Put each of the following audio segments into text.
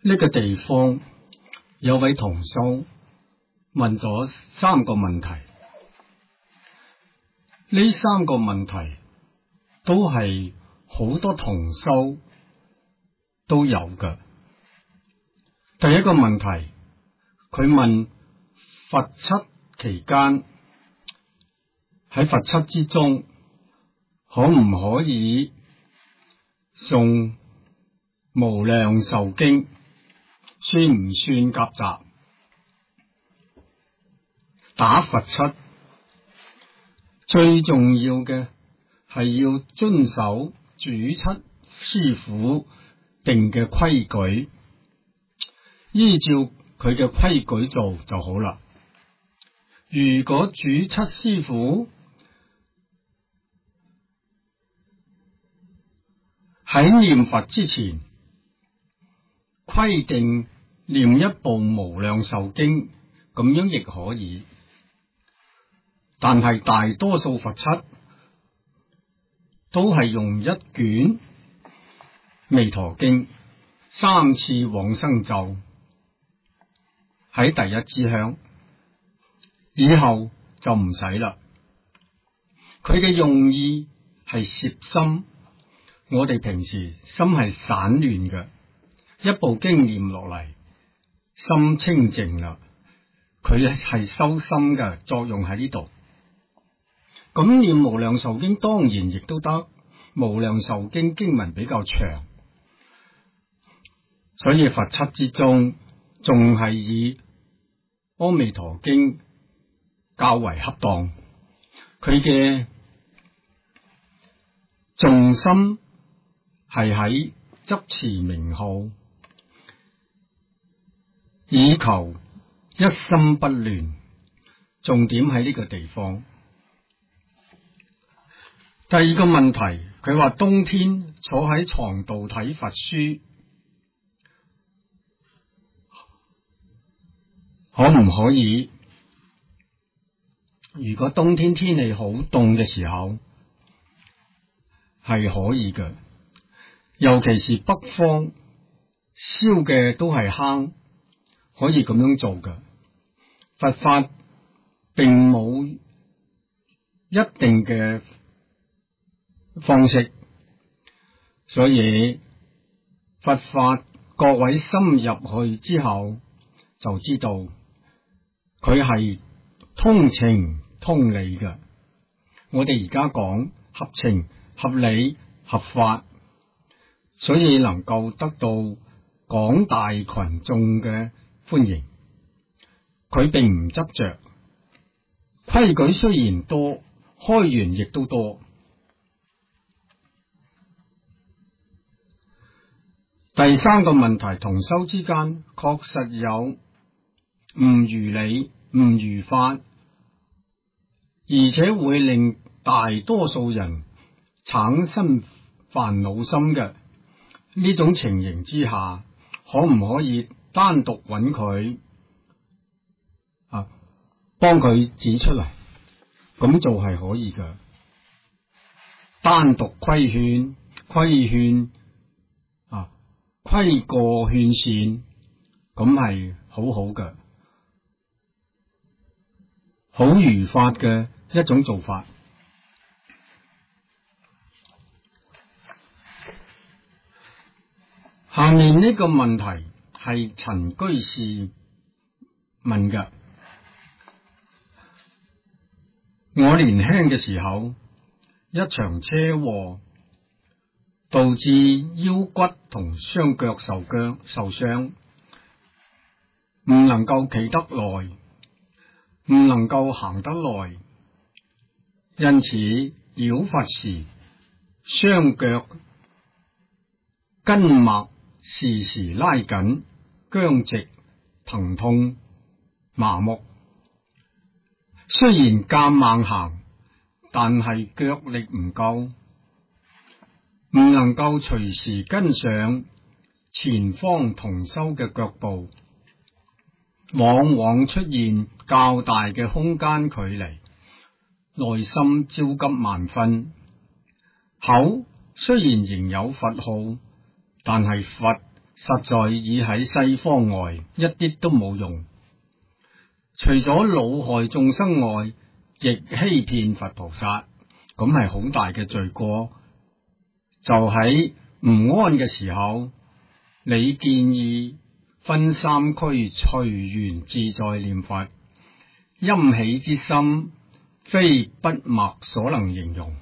呢個地方有位同修問咗3個問題，呢3個問題都係好多同修都有嘅。第一個問題，佢問佛七期間喺佛七之中，可唔可以誦無量壽經，算唔算夾雜？打佛七最重要嘅係要遵守主七師父定嘅規矩，依照佢嘅規矩做就好啦。如果主七師父喺念佛之前規定念一部無量壽經，咁樣亦可以，但係大多數佛七都係用一卷彌陀經3次往生咒喺第一支香，以後就唔使啦。佢嘅用意係攝心，我哋平時心係散亂嘅，一部經念落嚟，心清淨啦，佢係修心嘅作用喺呢度。咁念無量壽經當然亦都得，無量壽經經文比較長，所以佛七之中仲係以阿彌陀經較為恰當。佢嘅重心係喺執持名號，以求一心不亂，重點喺呢個地方。第二個問題，佢話冬天坐喺床度睇佛書，可唔可以？如果冬天天氣好凍嘅時候，係可以嘅。尤其是北方燒嘅都係炕，可以咁樣做嘅。佛法並冇一定嘅方式，所以佛法各位深入去之後就知道佢係通情通理嘅。我哋而家講合情合理合法，所以能夠得到廣大群眾嘅歡迎。佢並唔執着，規矩雖然多，開源亦都多。第3個問題，同修之間確實有唔如理、唔如法，而且會令大多數人產生煩惱心嘅呢種情形之下，可唔可以單獨揾佢幫佢指出嚟？咁做係可以嘅，單獨規勸規過勸善，咁係好好嘅，好如法嘅一種做法。下面呢個問題係陳居士問嘅。我年輕嘅時候，一場車禍導致腰骨同雙腳受傷，唔能夠企得耐，唔能夠行得耐，因此繞佛時雙腳筋脈時時拉緊、僵直、疼痛、麻木。雖然夾硬行，但係腳力唔夠，唔能夠隨時跟上前方同修嘅腳步，往往出現較大嘅空間距離，內心焦急萬分。口雖然仍有佛號，但係佛實在已喺西方外，一啲都冇用。除咗惱害眾生外，亦欺騙佛菩薩，咁係好大嘅罪過。就喺唔安嘅時候，你建議分三區隨緣自在念佛，欣喜之心非筆墨所能形容。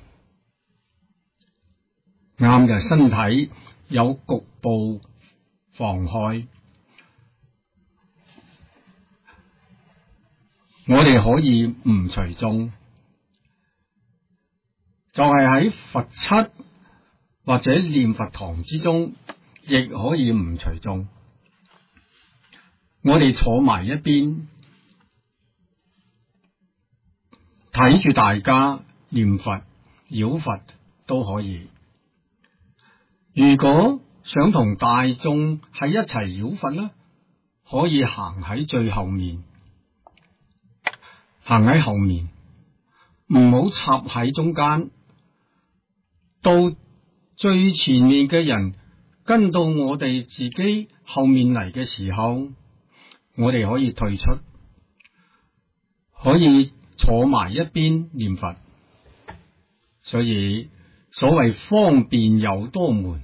啱嘅，身體有局部妨害，我哋可以唔隨眾，就係喺佛七或者念佛堂之中，亦可以唔隨眾。我哋坐埋一邊，睇住大家念佛、繞佛都可以。如果想同大眾喺一齊繞佛呢，可以行喺最後面，行喺後面，唔好插喺中間。到最前面嘅人跟到我哋自己後面嚟嘅時候，我哋可以退出，可以坐埋一邊念佛。所以所謂方便有多門，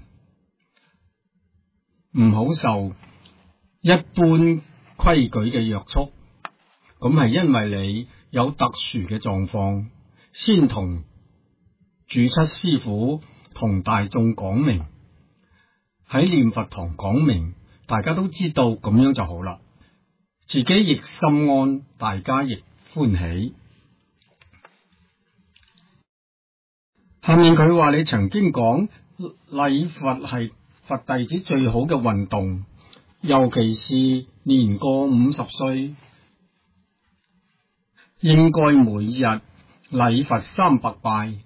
唔好受一般規矩嘅約束，咁係因為你有特殊嘅狀況，先同主七師父同大眾講明，喺念佛堂講明，大家都知道，咁樣就好啦，自己亦心安，大家亦歡喜。下面佢話你曾經講禮佛係佛弟子最好嘅運動，尤其是年過50歲，應該每日禮佛300拜。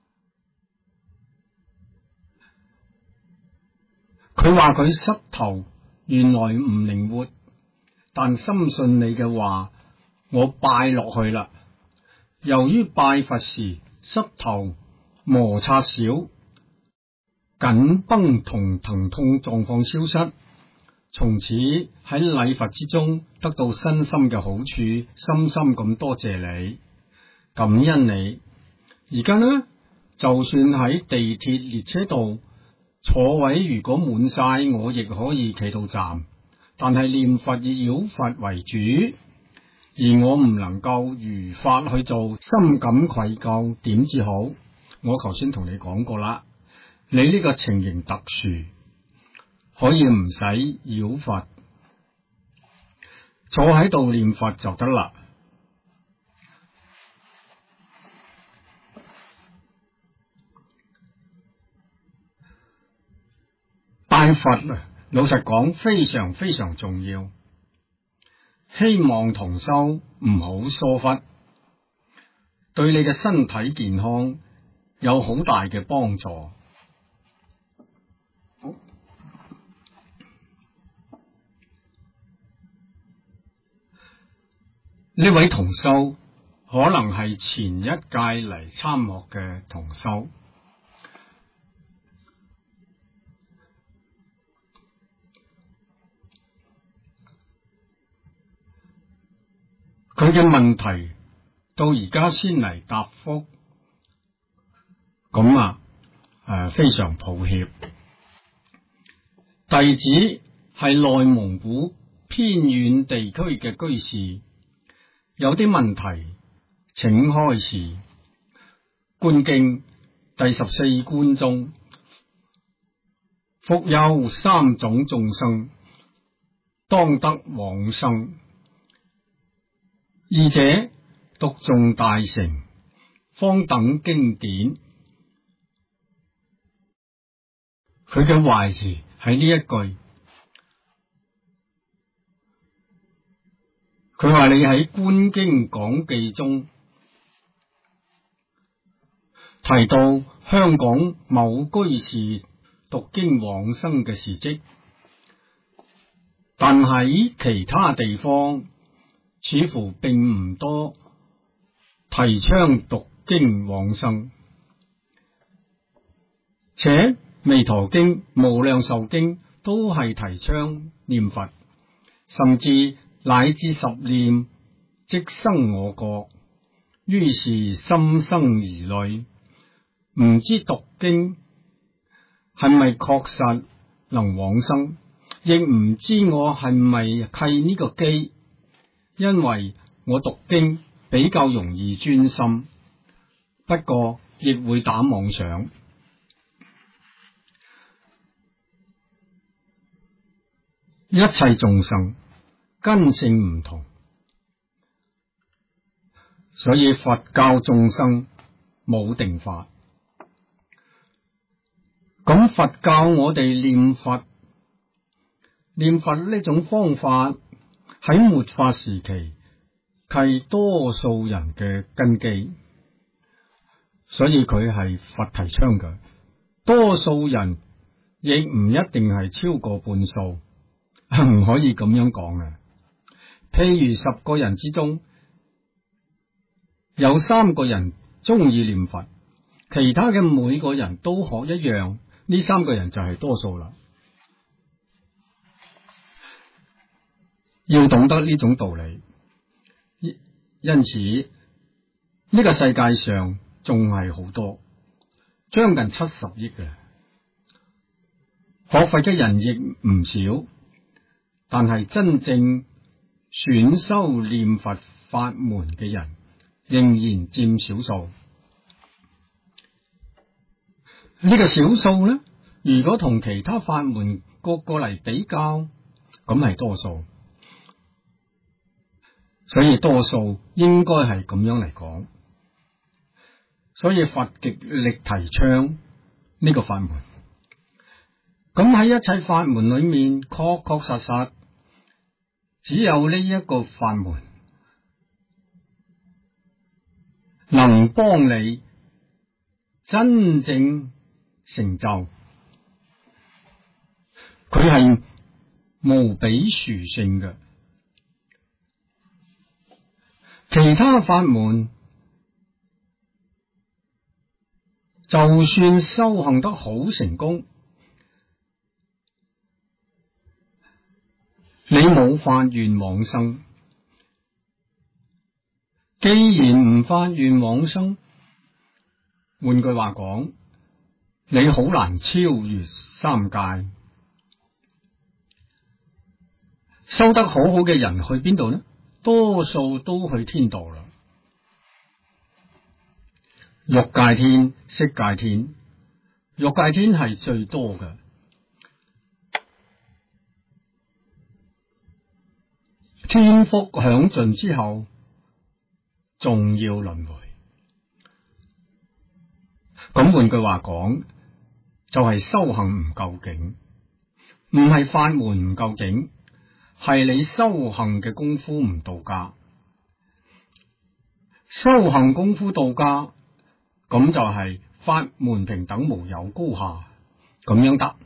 佢話佢膝頭原來唔靈活，但深信你嘅話，我拜落去啦。由於拜佛時膝頭摩擦少，緊繃同疼痛狀況消失，從此喺禮佛之中得到身心嘅好處，深深咁多謝你，感恩你。而家呢，就算喺地鐵列車度坐位如果滿晒，我亦可以企到站，但係念佛以繞佛為主，而我唔能夠如法去做，深感愧疚，點至好？我頭先同你講過啦，你呢個情形特殊，可以唔使繞佛，坐喺度念佛就得啦。拜佛啊，老實講非常非常重要，希望同修唔好疏忽，對你嘅身體健康有好大嘅幫助。呢位同修可能係前一屆嚟參學嘅同修，佢嘅問題到而家先嚟答覆，咁非常抱歉。弟子係內蒙古偏遠地區嘅居士，有啲問題請開示。觀經第14觀中，復有3種眾生，當得往生。二者讀誦大乘，方等經典。佢嘅壞詞喺呢一句，佢話你喺觀經講記中提到香港某居士讀經往生嘅事跡，但喺其他地方似乎並唔多提倡讀經往生，且彌陀經、無量壽經都係提倡念佛，甚至乃至十念即生我國，於是心生疑慮，唔知讀經係咪確實能往生，亦唔知我係咪契呢個機，因為我讀經比較容易專心，不過亦會打妄想。一切眾生根性唔同，所以佛教眾生冇定法。咁佛教我哋念佛呢種方法喺末法時期係多數人嘅根基，所以佢係佛提倡嘅。多數人亦唔一定係超過半數。唔可以咁樣講嘅。譬如10個人之中，有3個人中意念佛，其他嘅每個人都學一樣，呢3個人就係多數啦。要懂得呢種道理，因此呢個世界上仲係好多，將近70億嘅學佛嘅人亦唔少。但係真正選修念佛法門嘅人仍然佔少數。呢個少數呢，如果同其他法門個個嚟比較，咁係多數。所以多數應該係咁樣嚟講。所以佛極力提倡呢個法門。咁喺一切法門裏面，確確實實只有呢一個法門能幫你真正成就，佢係無比殊勝嘅。其他法門就算修行得好成功，你冇發願往生，既然唔發願往生，換句話講，你好難超越三界。修得好好嘅人去邊度呢？多數都去天道啦。欲界天、色界天，欲界天係最多嘅。天福享盡之後，仲要輪迴。咁換句話講，就係修行唔夠勁，唔係法門唔夠勁，係你修行嘅功夫唔到家。修行功夫到家，咁就係法門平等無有高下，咁樣得。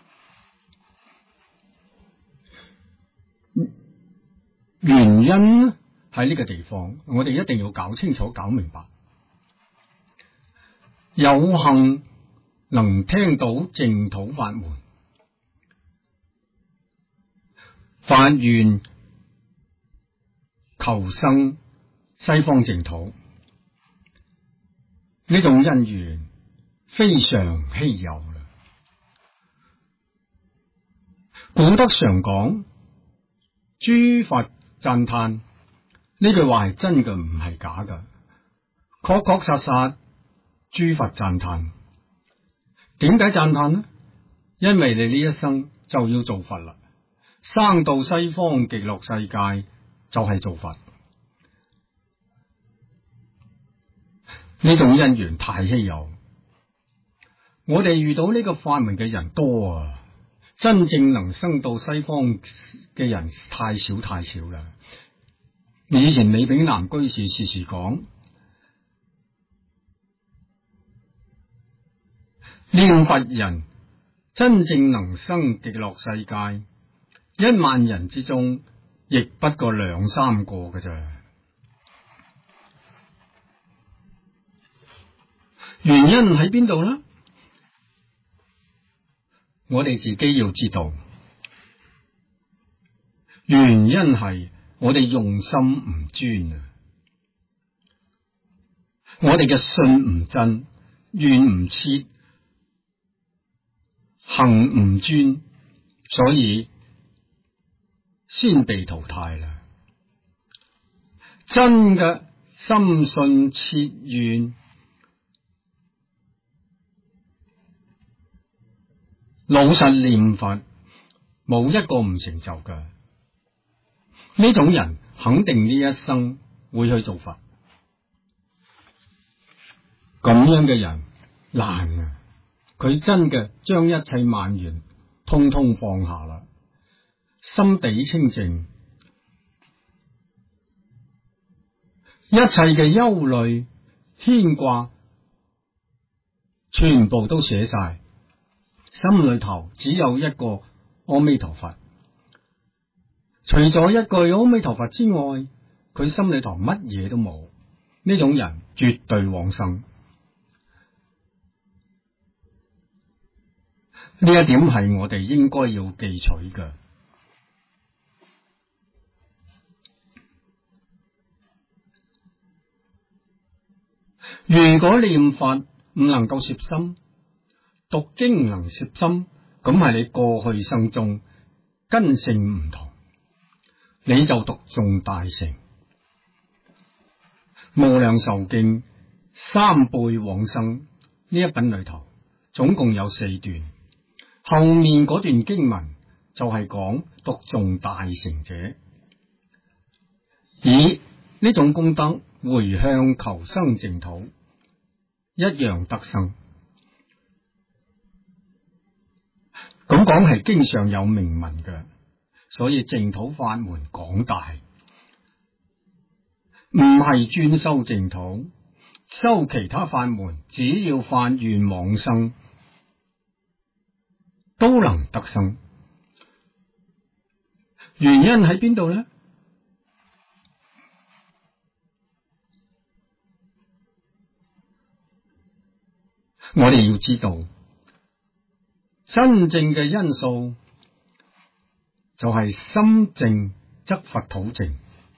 原因喺呢個地方，我哋一定要搞清楚、搞明白。有幸能聽到淨土法門，發願求生西方淨土，呢種因緣非常稀有啦。古德常講，諸佛讚歎，呢句話係真嘅，唔係假嘅，確確實實諸佛讚歎。點解讚歎呢？因為你呢一生就要做佛啦，生到西方極樂世界就係做佛。呢種因緣太稀有，我哋遇到呢個法門嘅人多啊，真正能生到西方嘅人太少太少啦。以前李炳南居士時時講，念佛人真正能生極樂世界，10000人之中亦不過2、3個嘅啫。原因喺邊度呢？我哋自己要知道， 原因係我哋用心唔專啊，我哋嘅信唔真，願唔切，行唔專，所以先被淘汰啦。真嘅心信切願，老實念佛，冇一個唔成就嘅。呢種人肯定呢一生會去做佛。咁樣嘅人難啊！佢真嘅將一切萬緣通通放下啦，心地清淨，一切嘅憂慮牽掛全部都寫晒，心裏頭只有一個阿彌陀佛。除咗一句阿彌陀佛之外，佢心裏頭乜嘢都冇。呢種人絕對往生。呢一點係我哋應該要記取嘅。如果念佛唔能夠攝心，讀經唔能攝心，咁係你過去生中根性唔同，你就讀誦大乘。無量壽經三輩往生呢一品裏頭，總共有4段。後面嗰段經文就係講讀誦大乘者，以呢種功德回向求生淨土，一樣得生。咁講係經上有明文嘅，所以淨土法門廣大，唔係專修淨土，修其他法門，只要發願往生，都能得生。原因喺邊度呢？我哋要知道，真正嘅因素就係心淨則佛土淨，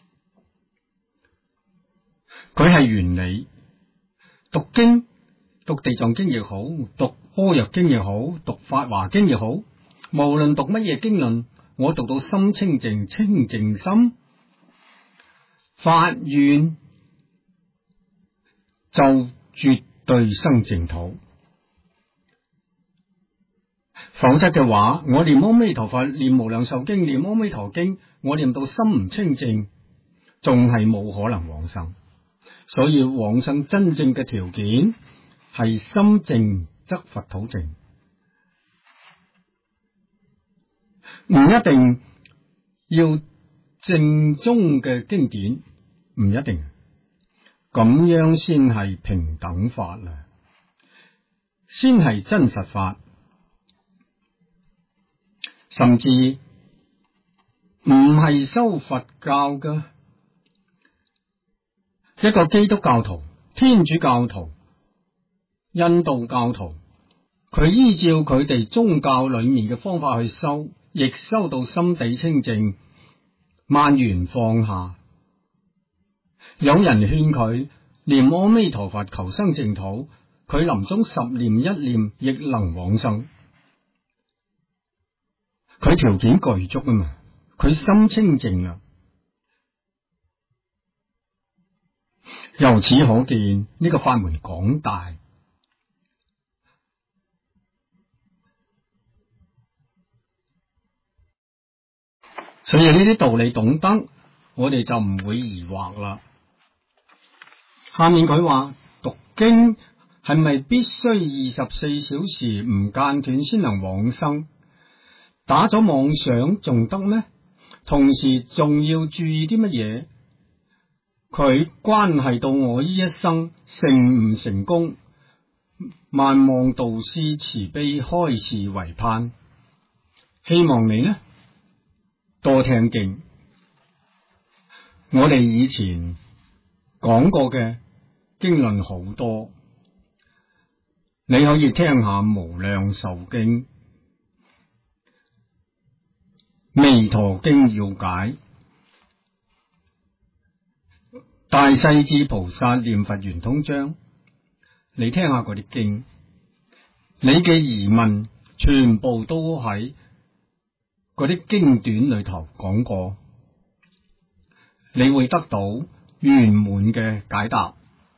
佢係原理。讀經，讀地藏經亦好，讀般若經亦好，讀法華經亦好，無論讀乜嘢經論，我讀到心清淨，清淨心發願，就絕對生淨土。否則嘅話，我念阿彌陀佛，念無量壽經，念阿彌陀經，我念到心唔清淨，仲係冇可能往生。所以往生真正嘅條件係心淨則佛土淨，唔一定要正宗嘅經典，唔一定，咁樣先係平等法啦，先係真實法。甚至唔係修佛教嘅一個基督教徒、天主教徒、印度教徒，佢依照佢哋宗教裏面嘅方法去修，亦修到心地清淨，萬緣放下。有人勸佢念阿彌陀佛求生淨土，佢臨終10念1念亦能往生。佢條件具足啊嘛，佢心清淨啦。由此可見呢個法門廣大，所以呢啲道理懂得，我哋就唔會疑惑啦。下面佢話讀經係咪必須24小時唔間斷先能往生？打咗妄想仲得咩？同時仲要注意啲乜嘢？佢關係到我呢一生成唔成功，萬望導師慈悲開示為盼。希望你呢多聽經，我哋以前講過嘅經論好多，你可以聽下無量壽經。 彌陀經要解，大勢至菩薩念佛圓通章，你聽下嗰啲經，你嘅疑問全部都喺嗰啲經典裏頭講過，你會得到圓滿嘅解答。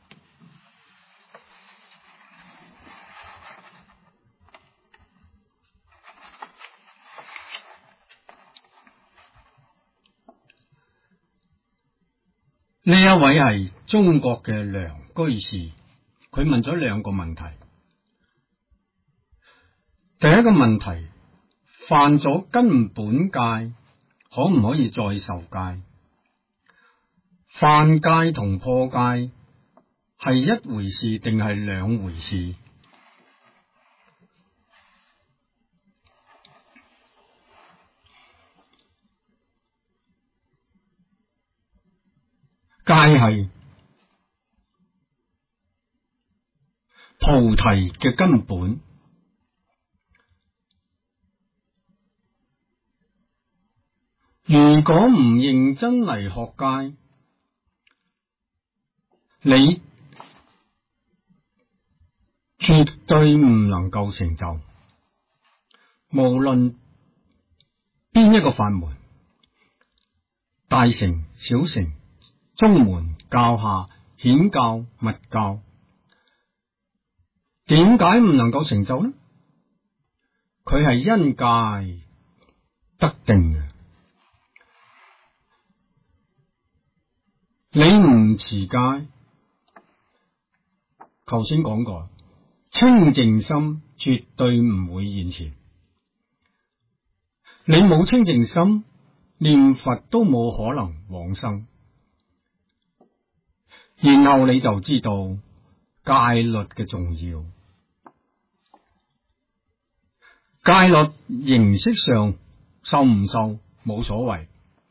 呢一位係中國嘅梁居士，佢問咗兩個問題。第一個問題，犯咗根本戒，可唔可以再受戒？犯戒同破戒係一回事定係兩回事？戒係菩提嘅根本，如果唔認真嚟學戒，你絕對唔能夠成就。無論邊一個法門，大乘、小乘、宗門、教下、顯教、密教，點解唔能夠成就呢？佢係因戒得定嘅。你唔持戒，頭先講過，清淨心絕對唔會現前。你冇清淨心，念佛都冇可能往生。然後你就知道戒律嘅重要。戒律形式上受唔受冇所謂，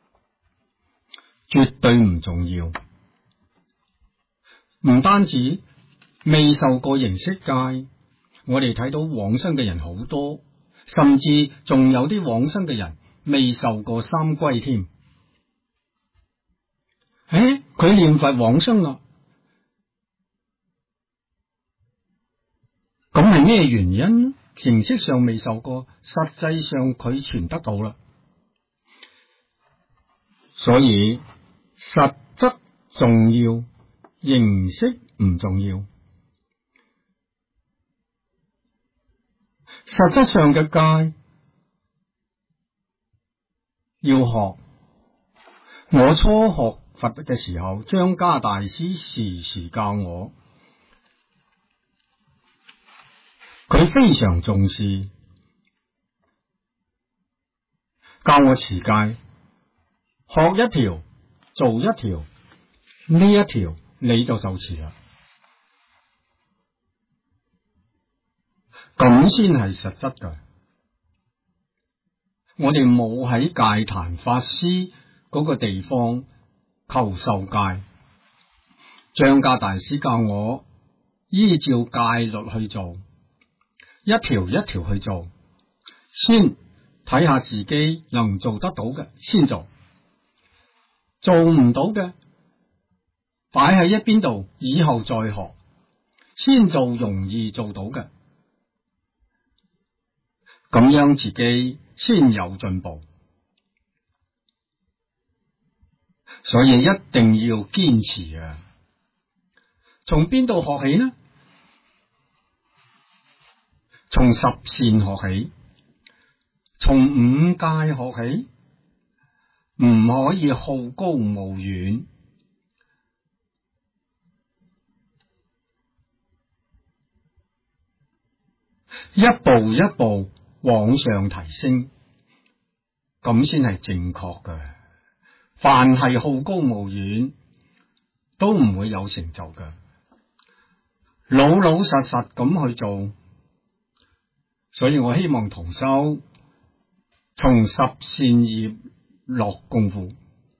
絕對唔重要。唔單止未受過形式戒，我哋睇到往生嘅人好多，甚至仲有啲往生嘅人未受過三歸添。佢念佛往生啦，咁係咩原因？形式上未受過，實際上佢傳得到啦。所以實質重要，形式唔重要。實質上嘅戒要學。我初學佛嘅時候，張家大師時時教我，佢非常重視，教我持戒，學一條做一條，呢一條你就受持啦，咁先係實質㗎。我哋冇喺戒壇法師嗰個地方求受戒，張家大師教我依照戒律去做，一條一條去做，先睇下自己能做得到嘅先做，做唔到嘅擺喺一邊度，以後再學，先做容易做到嘅，咁樣自己先有進步。所以一定要堅持啊！從邊度學起呢？從十善學起，從五戒學起，唔可以好高騖遠。一步一步往上提升，咁先係正確嘅。凡係好高騖遠，都唔會有成就嘅。老老實實咁去做，所以我希望同修從十善業落功夫，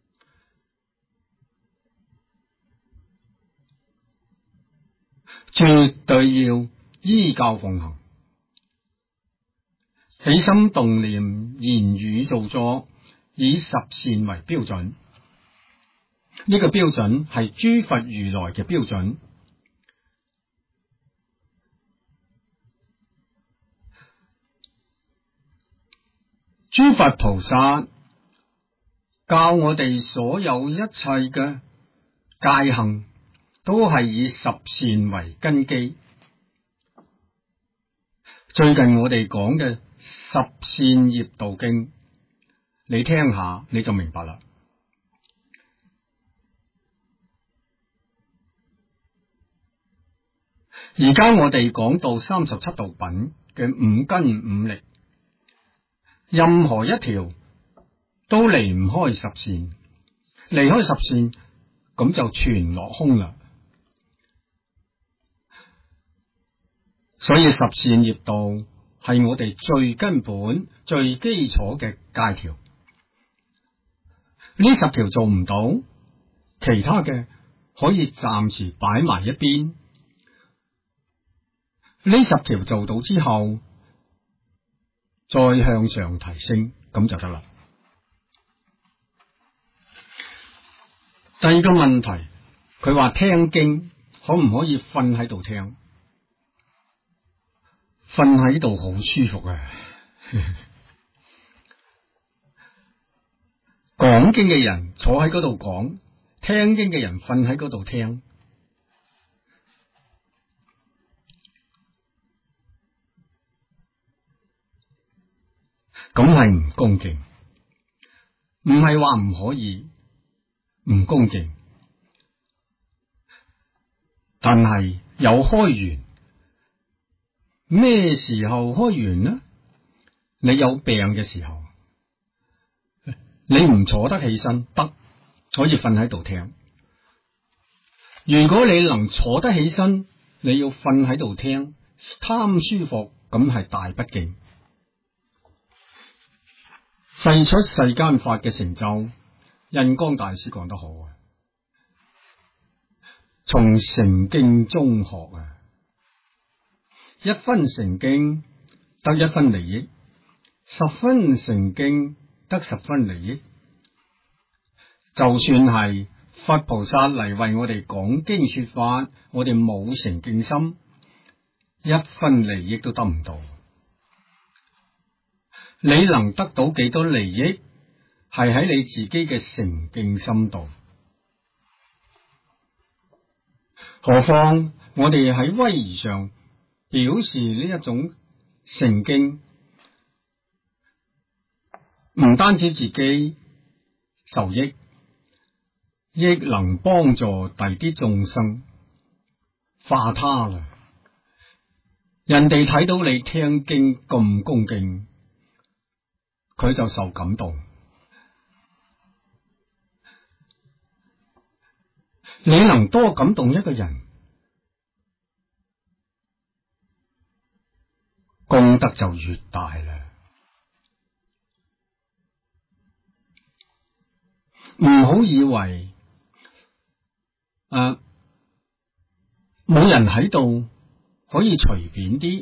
絕對要依教奉行，起心動念、言語造作， 以十善為標準，呢個標準係諸佛如來嘅標準。諸佛菩薩教我哋所有一切嘅戒行，都係以十善為根基。最近我哋講嘅十善業道經，你聽下你就明白啦。而家我哋講到37道品嘅五根五力，任何一條都離唔開十善，離開十善咁就全落空啦。所以十善業道係我哋最根本、最基礎嘅戒條。呢10條做唔到，其他嘅可以暫時擺埋一邊。呢10條做到之後，再向上提升，咁就得啦。第二個問題，佢話聽經可唔可以瞓喺度聽？瞓喺度好舒服啊！講經嘅人坐喺嗰度講，聽經嘅人瞓喺嗰度聽，咁係唔恭敬。唔係話唔可以唔恭敬，但係有開緣。咩時候開緣呢？你有病嘅時候，你唔坐得起身得，可以瞓喺度聽。如果你能坐得起身，你要瞓喺度聽，貪舒服，咁係大不敬。世出世間法嘅成就，印光大師講得好啊，從成經中學啊。一分成經得1分利益，10分成經得10分利益。就算係佛菩薩嚟為我哋講經說法，我哋冇成敬心，1分利益都得唔到。你能得到幾多利益，係喺你自己嘅成敬心度。何況我哋喺威儀上表示呢一種成經，唔單止自己受益，亦能幫助第啲眾生化他啦。人哋睇到你聽經咁恭敬，佢就受感動。你能多感動一個人，功德就越大啦。唔好以為冇人喺度可以隨便啲，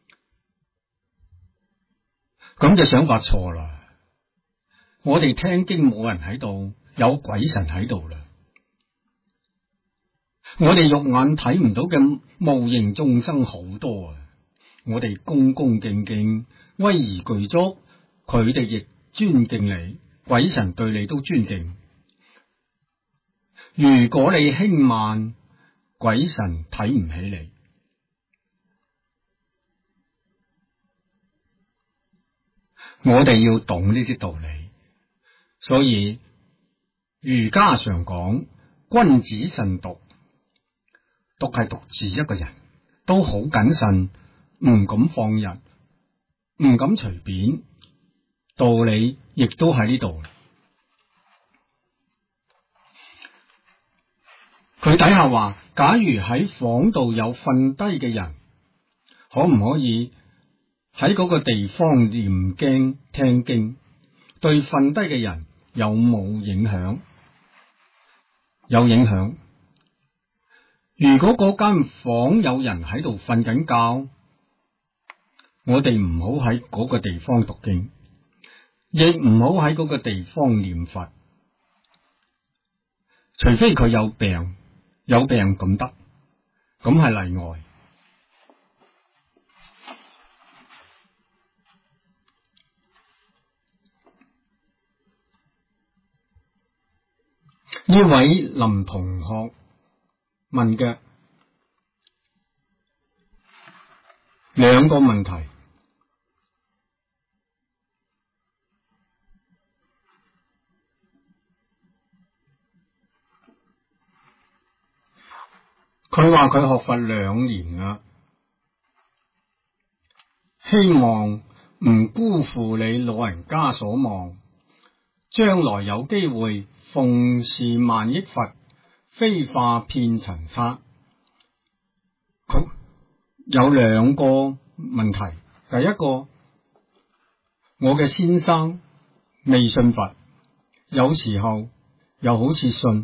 咁嘅想法錯啦。我哋聽經冇人喺度，有鬼神喺度啦。我哋肉眼睇唔到嘅無形眾生好多啊！我哋恭恭敬敬、威儀具足，佢哋亦尊敬你，鬼神對你都尊敬。如果你輕慢，鬼神睇唔起你。我哋要懂呢啲道理，所以儒家常講君子慎獨，獨係獨自一個人，都好謹慎，唔敢放人，唔敢隨便。道理亦都喺呢度。佢底下話，假如喺房度有瞓低嘅人，可唔可以喺嗰個地方念經聽經？對瞓低嘅人有冇影響？有影響。如果嗰間房有人喺度瞓緊覺，我哋唔好喺嗰個地方讀經， 亦唔好喺嗰個地方念佛，除非佢有病咁得，咁係例外。呢位林同學問嘅兩個問題，佢話佢學佛2年啦，希望唔辜負你老人家所望，將來有機會奉事萬億佛，飛化遍塵沙。佢有2個問題，第一個，我嘅先生未信佛，有時候又好似信，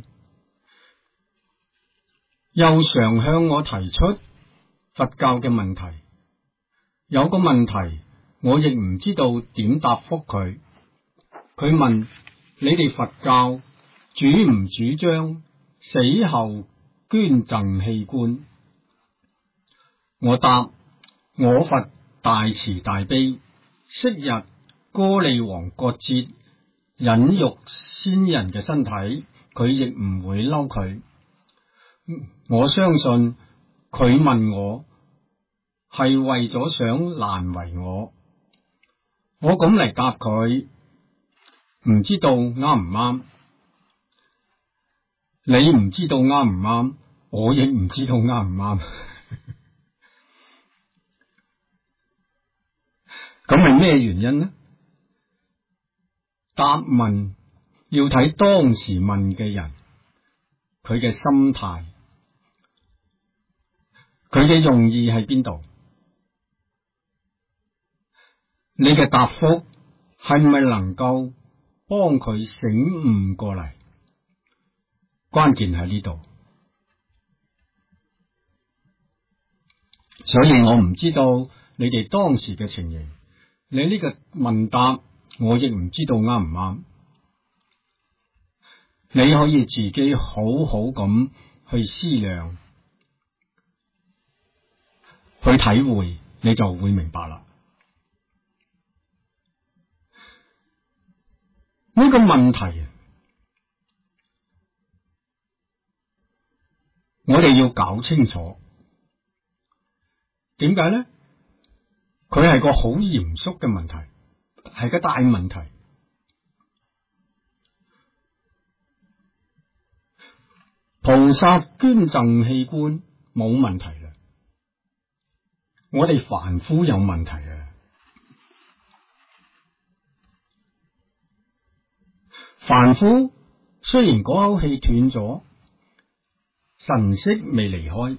又常向我提出佛教嘅問題，有個問題我亦唔知道點答覆佢。佢問你哋佛教主唔主張死後捐贈器官？我答我佛大慈大悲，昔日哥利王割節忍辱先人嘅身體，佢亦唔會嬲佢。我相信佢問我係為咗想難為我咁嚟答佢，唔知道啱唔啱？你唔知道啱唔啱？我亦唔知道啱唔啱。咁係咩原因呢？答問要睇當時問嘅人，佢嘅心態，佢嘅用意喺邊度？你嘅答覆係咪能夠幫佢醒悟過嚟？關鍵喺呢度，所以我唔知道你哋當時嘅情形，你呢個問答我亦唔知道啱唔啱。你可以自己好好咁去思量，去體會，你就會明白啦。呢個問題我哋要搞清楚，點解呢？佢係個好嚴肅嘅問題，係個大問題。菩薩捐贈器官冇問題啦，我哋凡夫有問題啊！凡夫雖然嗰口氣斷咗，神識未離開，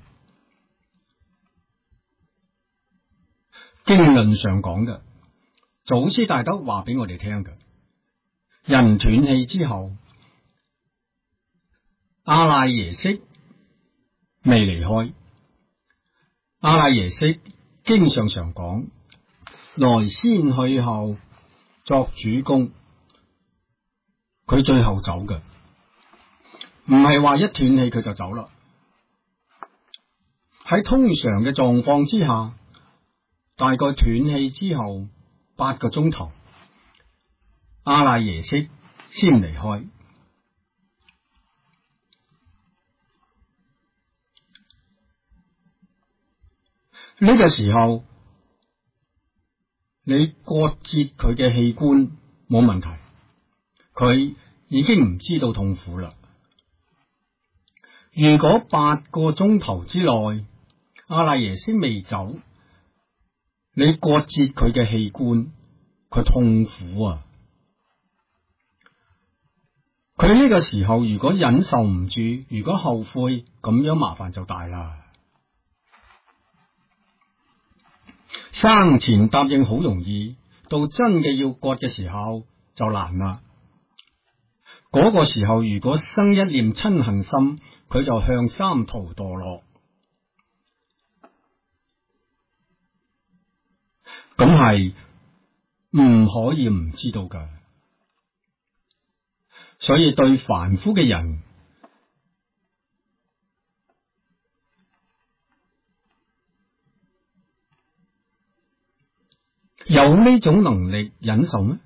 經論上講嘅，祖師大德話俾我哋聽嘅，人斷氣之後，阿賴耶識未離開，阿賴耶識經上常講，來先去後作主公，佢最後走嘅，唔係話一斷氣佢就走啦。喺通常嘅狀況之下，大概斷氣之後8個鐘頭，阿賴耶識先離開。呢個時候，你割截佢嘅器官冇問題，佢已經唔知道痛苦啦。如果8個鐘頭之內，阿賴耶識未走，你割截佢嘅器官，佢痛苦啊！佢呢個時候如果忍受唔住，如果後悔，咁樣麻煩就大啦。生前答應好容易，到真嘅要割嘅時候就難啦。嗰個時候如果生一念嗔恨心，佢就向三途墮落。咁係唔可以唔知道噶。 所以對凡夫嘅人，有呢種能力忍受咩？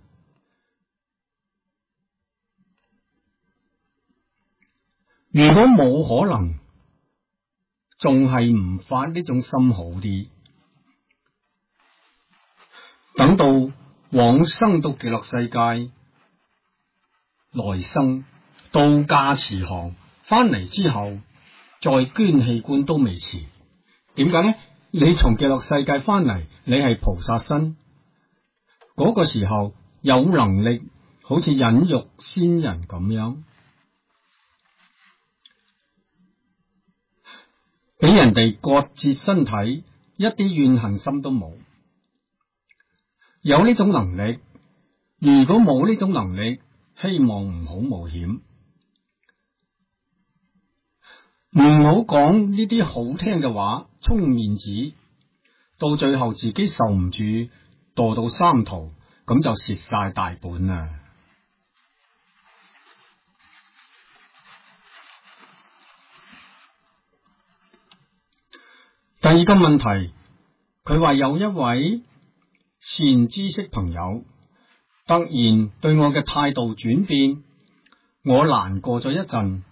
如果冇可能，仲係唔發呢種心好啲。等到往生到極樂世界，來生到家慈航，翻嚟之後再捐器官都未遲。點解呢？你從極樂世界翻嚟，你係菩薩身，嗰個時候有能力好似忍辱仙人咁樣，俾人哋割截身體，一啲怨恨心都冇。有呢種能力，如果冇呢種能力，希望唔好冒險，唔好講呢啲好聽嘅話，充面子，到最後自己受唔住，墮到三途，咁就蝕晒大本啦。第二個問題，佢話有一位善知識朋友突然對我嘅態度轉變，我難過咗一陣，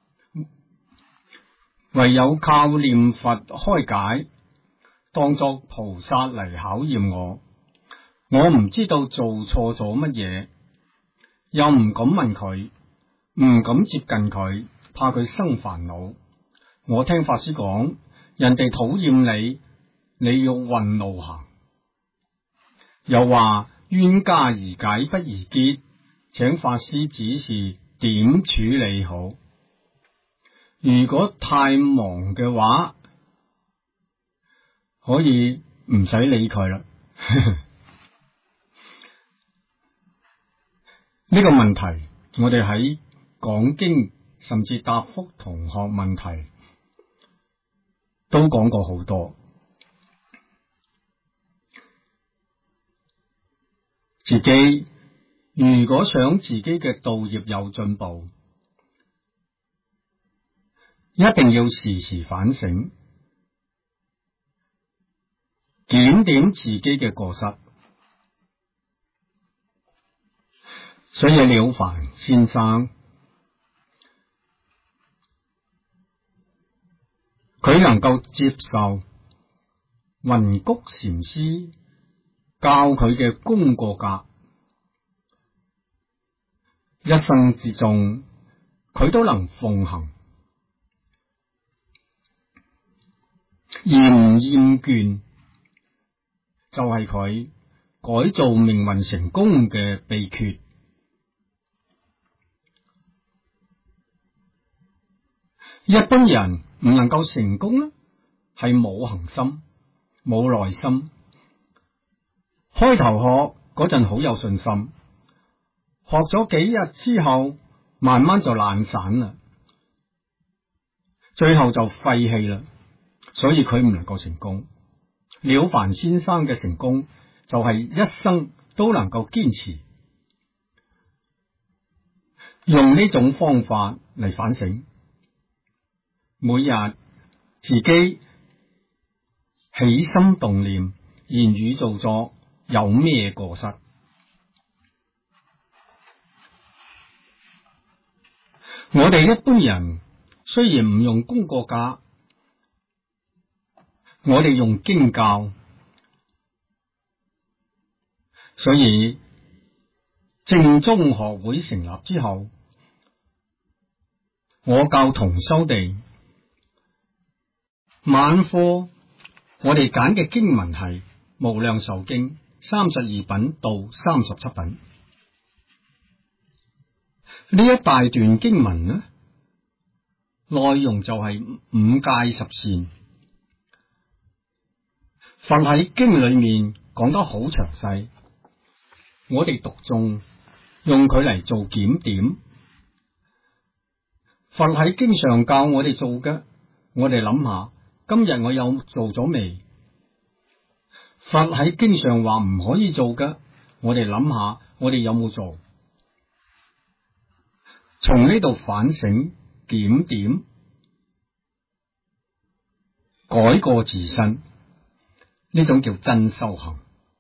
唯有靠念佛開解，當作菩薩嚟考驗我。我唔知道做錯咗乜嘢，又唔敢問佢，唔敢接近佢，怕佢生煩惱。我聽法師講，人哋討厭你，你要運路行。又話冤家宜解不宜結，請法師指示點處理好。如果太忙嘅話，可以唔使理佢啦。呢個問題我哋喺講經甚至答覆同學問題都講過好多。自己如果想自己嘅道業有進步，一定要時時反省，檢點自己嘅過失。所以了凡先生佢能夠接受雲谷禪師教佢嘅功過格，一生之中佢都能奉行，而唔厭倦，就係佢改造命運成功嘅秘訣。一般人唔能夠成功呢，係冇恒心、冇耐心。開頭學嗰陣好有信心，學咗幾日之後，慢慢就懶散啦，最後就廢棄啦。所以佢唔能夠成功。了凡先生嘅成功就係一生都能夠堅持，用呢種方法嚟反省。每日自己起心動念、言語造作有咩過失，我哋一般人雖然唔用功過格，我哋用經教，所以正宗學會成立之後，我教同修地晚課，我哋揀嘅經文係無量壽經32品到37品。呢一大段經文呢，內容就係五戒十善。佛喺經裏面講得好詳細，我哋讀誦用佢嚟做檢點。佛喺經上教我哋做嘅，我哋諗下。今日我有做咗未？佛喺經上話唔可以做嘅，我哋諗下，我哋有冇做？ 從呢度反省檢點，改過自身，呢種叫真修行。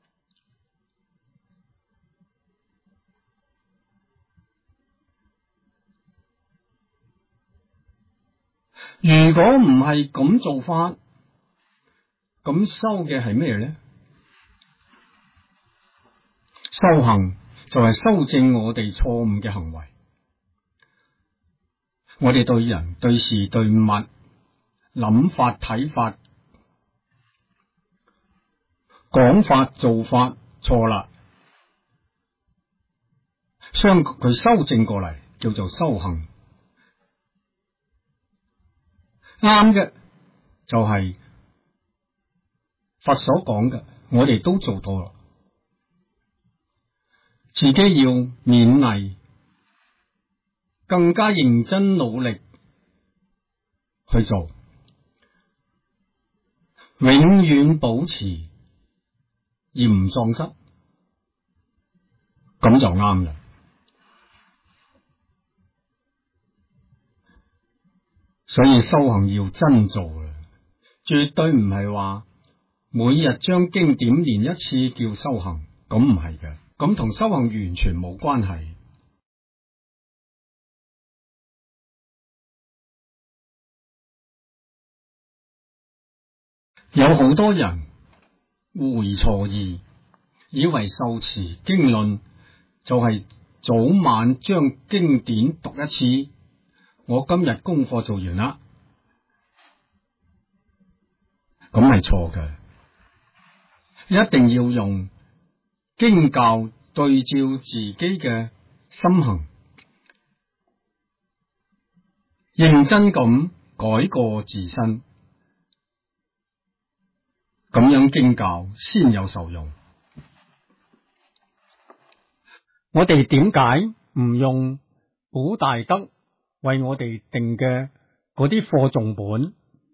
如果唔係咁做法，咁修嘅係咩呢？修行就係修正我哋錯誤嘅行為。我哋對人、對事、對物諗法、睇法、講法、做法錯啦，將佢修正過嚟，叫做修行。啱嘅就係佛所講嘅，我哋都做到啦。自己要勉勵，更加認真努力去做，永遠保持而唔喪失，咁就啱啦。所以修行要真做啦，絕對唔係話每日將經典念一次叫修行，咁唔係嘅，咁同修行完全冇關係。有好多人會錯意，以為受持經論就係早晚將經典讀一次。我今日功課做完啦，咁係錯嘅。一定要用經教對照自己嘅心行，認真咁改過自身，咁樣經教先有受用。我哋點解唔用古大德為我哋定嘅嗰啲課誦本，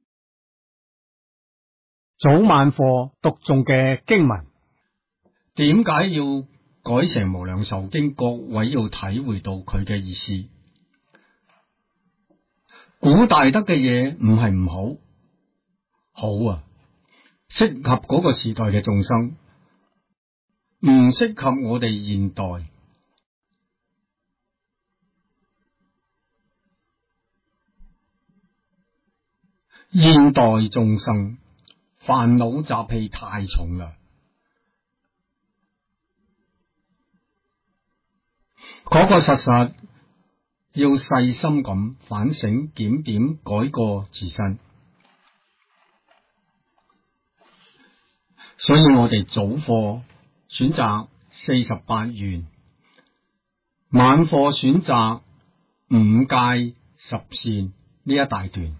早晚課讀誦嘅經文？點解要改成無量壽經？各位要體會到佢嘅意思。古大德嘅嘢唔係唔好，好啊，適合嗰個時代嘅眾生，唔適合我哋現代。現代眾生煩惱習氣太重啦，嗰個實要細心咁反省檢點，改過自身。所以我哋早課選擇48願，晚課選擇5戒10善呢一大段。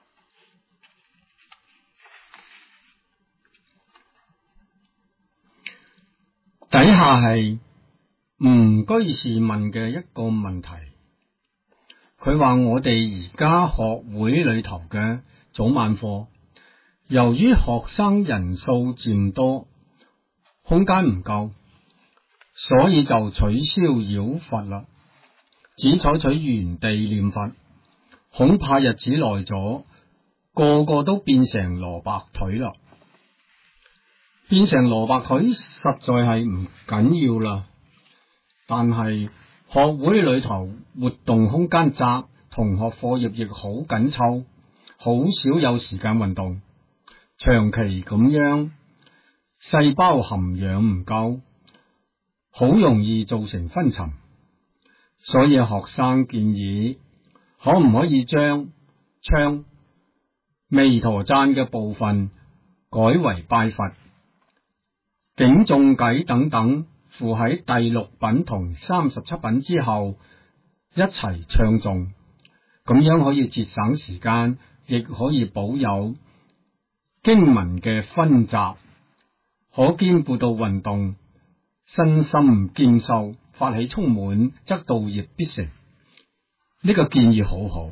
底下係吳居士問嘅一個問題，佢話我哋而家學會裏頭嘅早晚課，由於學生人數漸多，空間唔夠，所以就取消繞佛啦，只採取原地念佛，恐怕日子耐咗，個個都變成蘿蔔腿啦。變成蘿蔔腿實在係唔緊要啦，但係學會裏頭活動空間窄，同學課業亦好緊湊，好少有時間運動，長期咁樣細胞含氧唔夠，好容易造成昏沉。所以學生建議，可唔可以將唱彌陀讚嘅部分改為拜佛、警眾偈等等，附喺第6品同37品之後一齊唱誦，咁樣可以節省時間，亦可以保有經文嘅分集，可兼顧到運動，身心兼修，法喜充滿，則道業必成。呢個建議好好。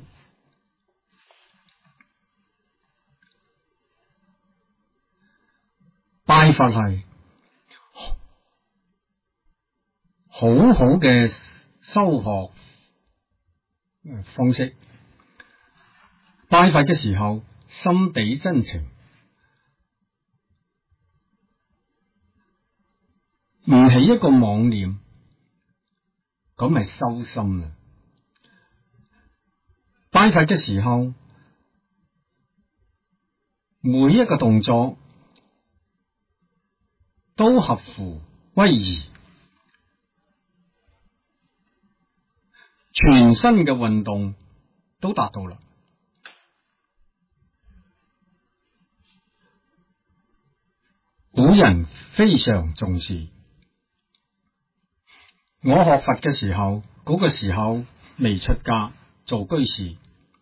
拜佛係好好嘅修學方式。拜佛嘅時候，心地真情，唔起一個妄念，咁咪修心啦。拜佛嘅時候，每一個動作都合乎威儀，全身嘅運動都達到啦。古人非常重視。我學佛嘅時候，嗰個時候未出家做居士，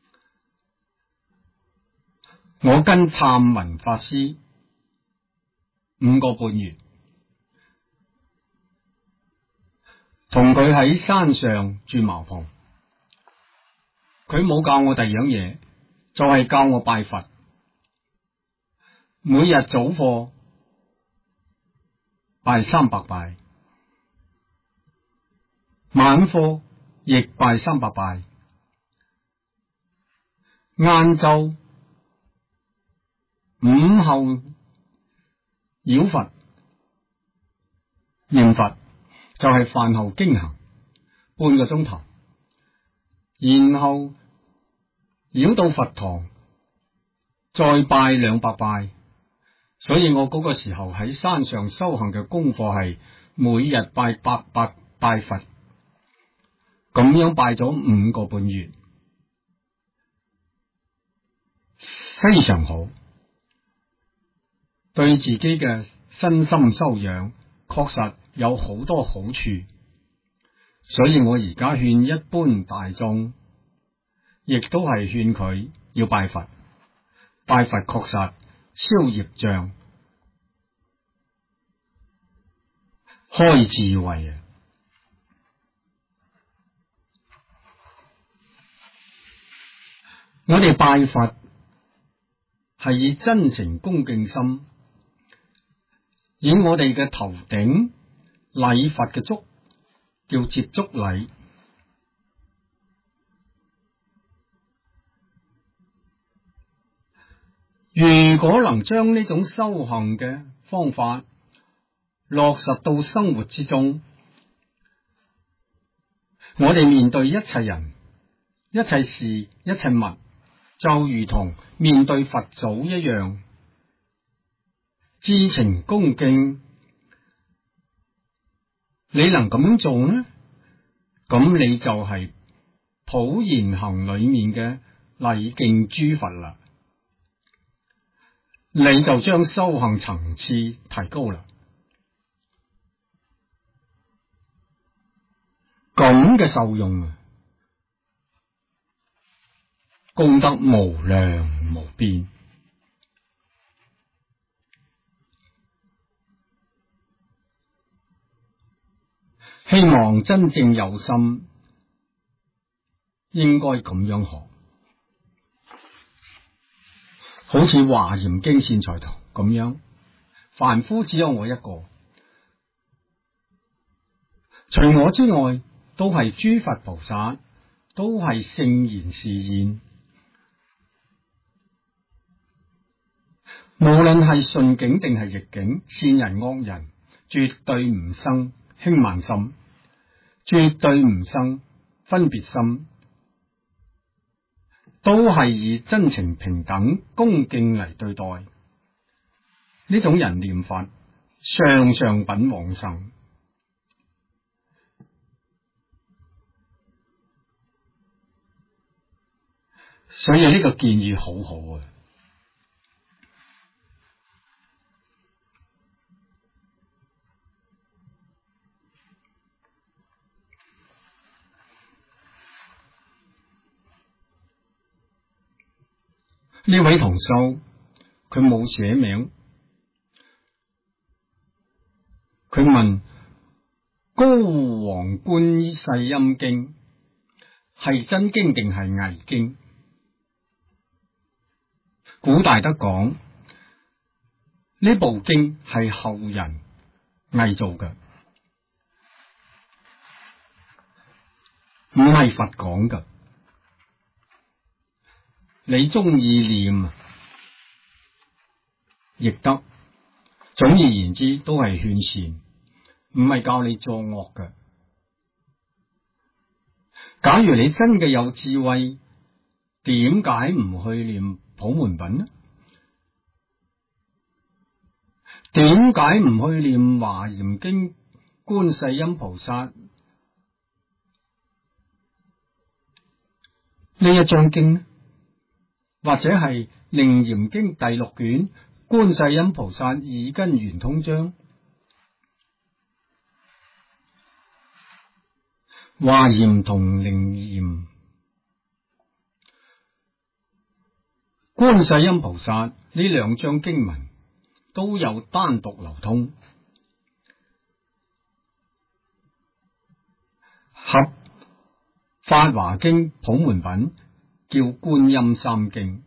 我跟燦文法師5個半月，同佢喺山上住茅棚。佢冇教我第二樣嘢，就係教我拜佛。每日早課拜300拜，晚課亦拜300拜，晏晝午後繞佛念佛，就係飯後經行半個鐘頭，然後繞到佛堂再拜200拜。所以我嗰個時候喺山上修行嘅功課係每日拜800拜佛，咁樣拜咗5個半月，非常好，對自己嘅身心修養確實有好多好處。所以我而家勸一般大眾，亦都係勸佢要拜佛。拜佛確實消業障、開智慧啊！我哋拜佛係以真誠恭敬心，以我哋嘅頭頂禮佛嘅足叫接足禮。如果能將呢種修行嘅方法落實到生活之中，我哋面對一切人、一切事、一切物，就如同面對佛祖一樣，至情恭敬。你能咁樣做呢？咁你就係普賢行裏面嘅禮敬諸佛啦。你就將修行層次提高啦。咁嘅受用啊，功德無量無邊。希望真正有心，應該咁樣學。好似華嚴經善財圖咁樣，凡夫只有我一個，除我之外都係諸佛菩薩，都係聖賢示現。無論係順境定係逆境，善人惡人，絕對唔生輕慢心，絕對唔生分別心，都係以真情平等恭敬嚟對待。呢種人念佛，上上品往生。所以呢個建議好好啊！呢位同修佢冇寫名，佢問高王觀世音經係真經定係偽經？古大德講呢部經係後人偽造嘅，唔係佛講嘅。 你中意念亦得。總而言之，都係勸善，唔係教你作惡嘅。假如你真嘅有智慧，點解唔去念普門品呢？點解唔去念華嚴經、觀世音菩薩呢一章經呢？或者係楞嚴經第6卷觀世音菩薩耳根圓通章？華嚴同楞嚴、觀世音菩薩呢兩章經文都有單獨流通，合法華經普門品叫觀音三經，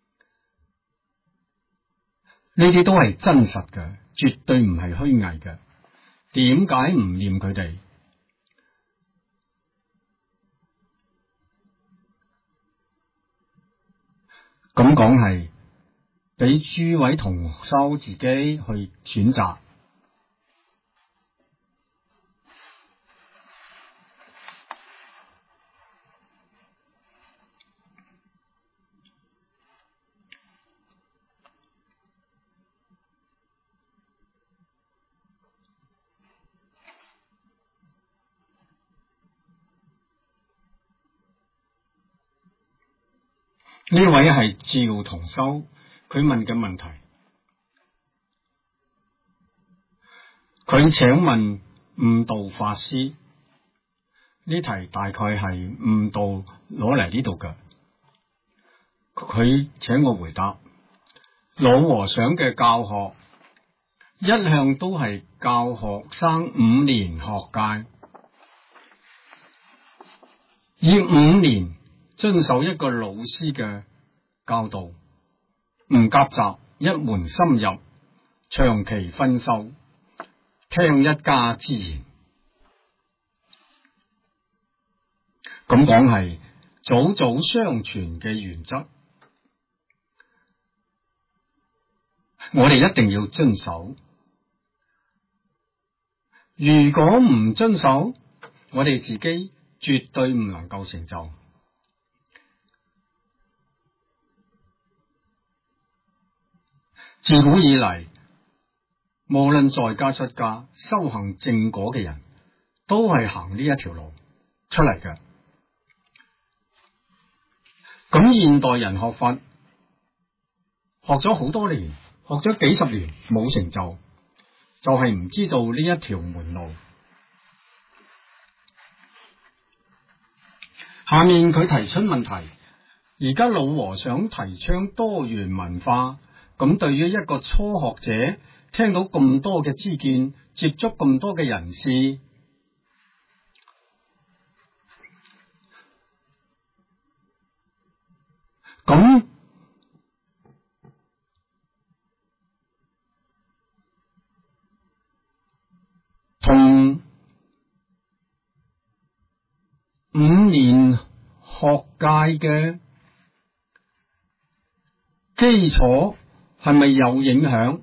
呢啲都係真實嘅，絕對唔係虛偽嘅。點解唔念佢哋？咁講係俾諸位同修自己去選擇。呢位係趙同修，佢問嘅問題，佢請問悟道法師，呢題大概係悟道攞嚟呢度嘅。佢請我回答，老和尚嘅教學一向都係教學生5年學戒，以5年遵守一個老師嘅教導，唔夾雜，一門深入，長期分修，聽一家之言。咁講係祖祖相傳嘅原則，我哋一定要遵守。如果唔遵守，我哋自己絕對唔能夠成就。自古以嚟，無論在家出家修行正果嘅人，都係行呢一條路出嚟嘅。咁現代人學佛，學咗好多年，學咗幾十年冇成就，就係唔知道呢一條門路。下面佢提出問題，而家老和尚提倡多元文化，咁對於一個初學者，聽到咁多嘅知見，接觸咁多嘅人士，咁同5年學界嘅基礎係咪有影響？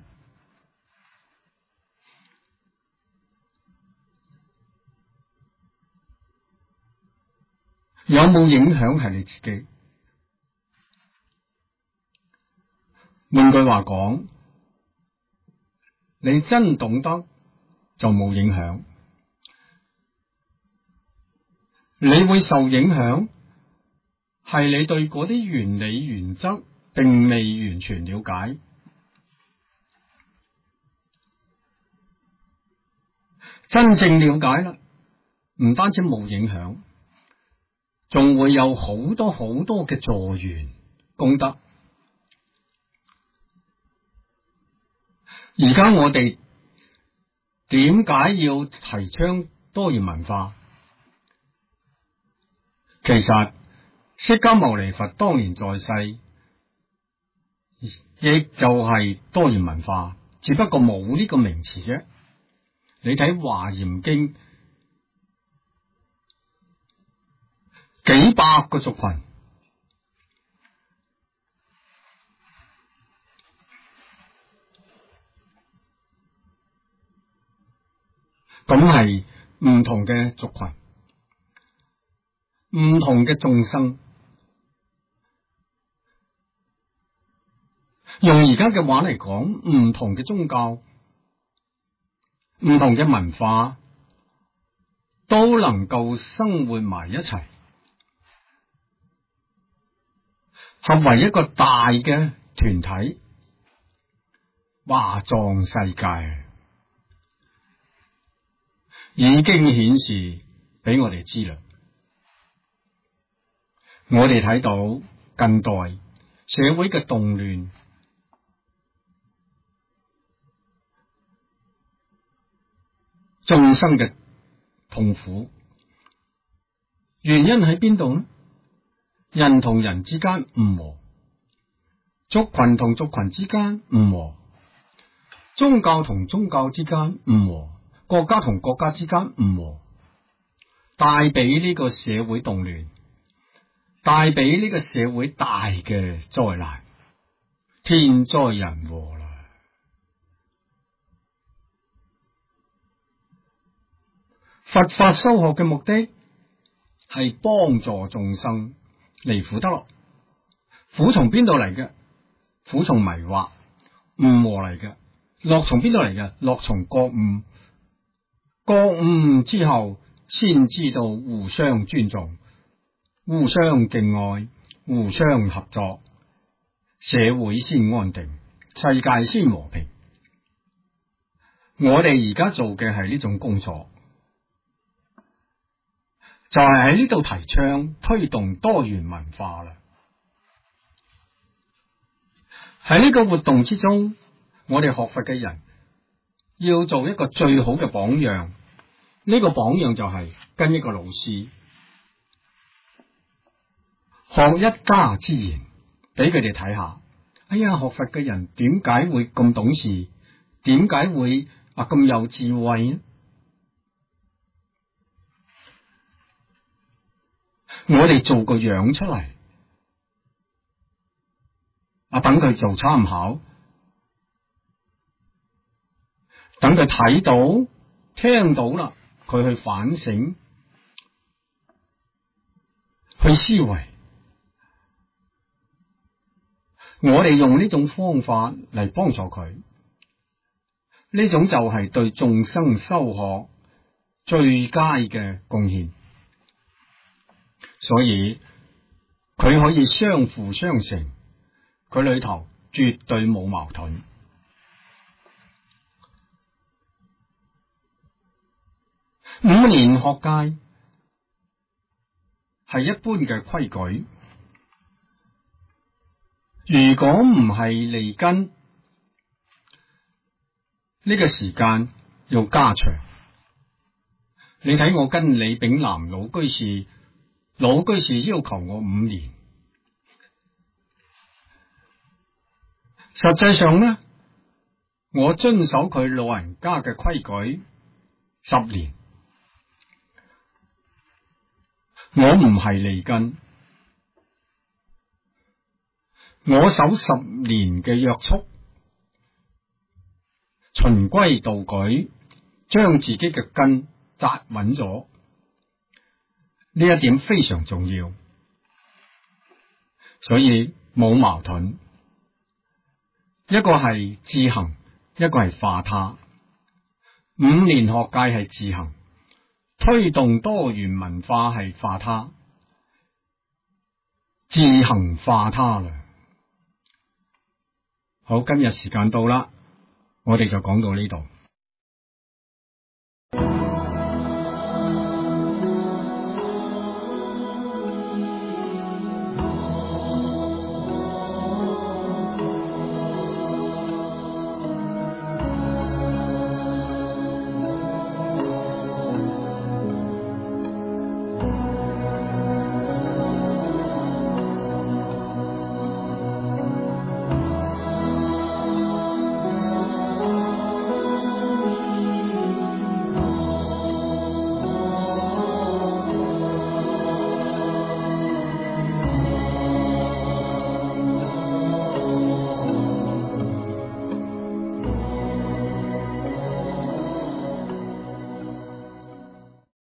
有冇影響係你自己。換句話講，你真懂得就冇影響，你會受影響係你對嗰啲原理原則並未完全了解。真正了解啦，唔單止冇影響，仲會有好多好多嘅助緣功德。而家我哋點解要提倡多元文化？其實釋迦牟尼佛當年在世，亦就係多元文化，只不過冇呢個名詞啫。你睇華嚴經，幾百個族群， 咁係唔同嘅族群，唔同嘅眾生。用而家嘅話嚟講，唔同嘅宗教，唔同嘅文化，都能夠生活埋一齊，合為一個大嘅團體，華藏世界已經顯示俾我哋知啦。我哋睇到近代社會嘅動亂，眾生嘅痛苦，原因喺邊度呢？人同人之間唔和，族群同族群之間唔和，宗教同宗教之間唔和，國家同國家之間唔和，帶俾呢個社會動亂，帶俾呢個社會大嘅災難，天災人禍啦。佛法修學嘅目的係幫助眾生離苦得樂。苦從邊度嚟嘅？苦從迷惑，唔和嚟嘅。樂從邊度嚟嘅？樂從覺悟。覺悟之後，先知道互相尊重、互相敬愛、互相合作，社會先安定，世界先和平。我哋而家做嘅係呢種工作，就係喺呢度提倡推動多元文化啦。喺呢個活動之中，我哋學佛嘅人要做一個最好嘅榜樣。呢個榜樣就係跟一個老師學一家之言，俾佢哋睇下。哎呀，學佛嘅人點解會咁懂事？點解會咁有智慧呢？我哋做個樣出嚟，等佢做參考，等佢睇到、聽到啦，佢去反省、去思維。我哋用呢種方法嚟幫助佢，呢種就係對眾生修學最佳嘅貢獻。所以佢可以相輔相成，佢裏頭絕對冇矛盾。5年學戒係一般嘅規矩，如果唔係利根，呢個時間要加長。你睇我跟李炳南老居士要求我5年，實際上呢，我遵守佢老人家嘅規矩10年。我唔係利根，我守10年嘅約束，循規蹈矩，將自己嘅根紮穩咗。呢一點非常重要，所以冇矛盾。一個係自行，一個係化他。5年學戒係自行，推動多元文化係化他，自行化他啦。好，今日時間到啦，我哋就講到呢度。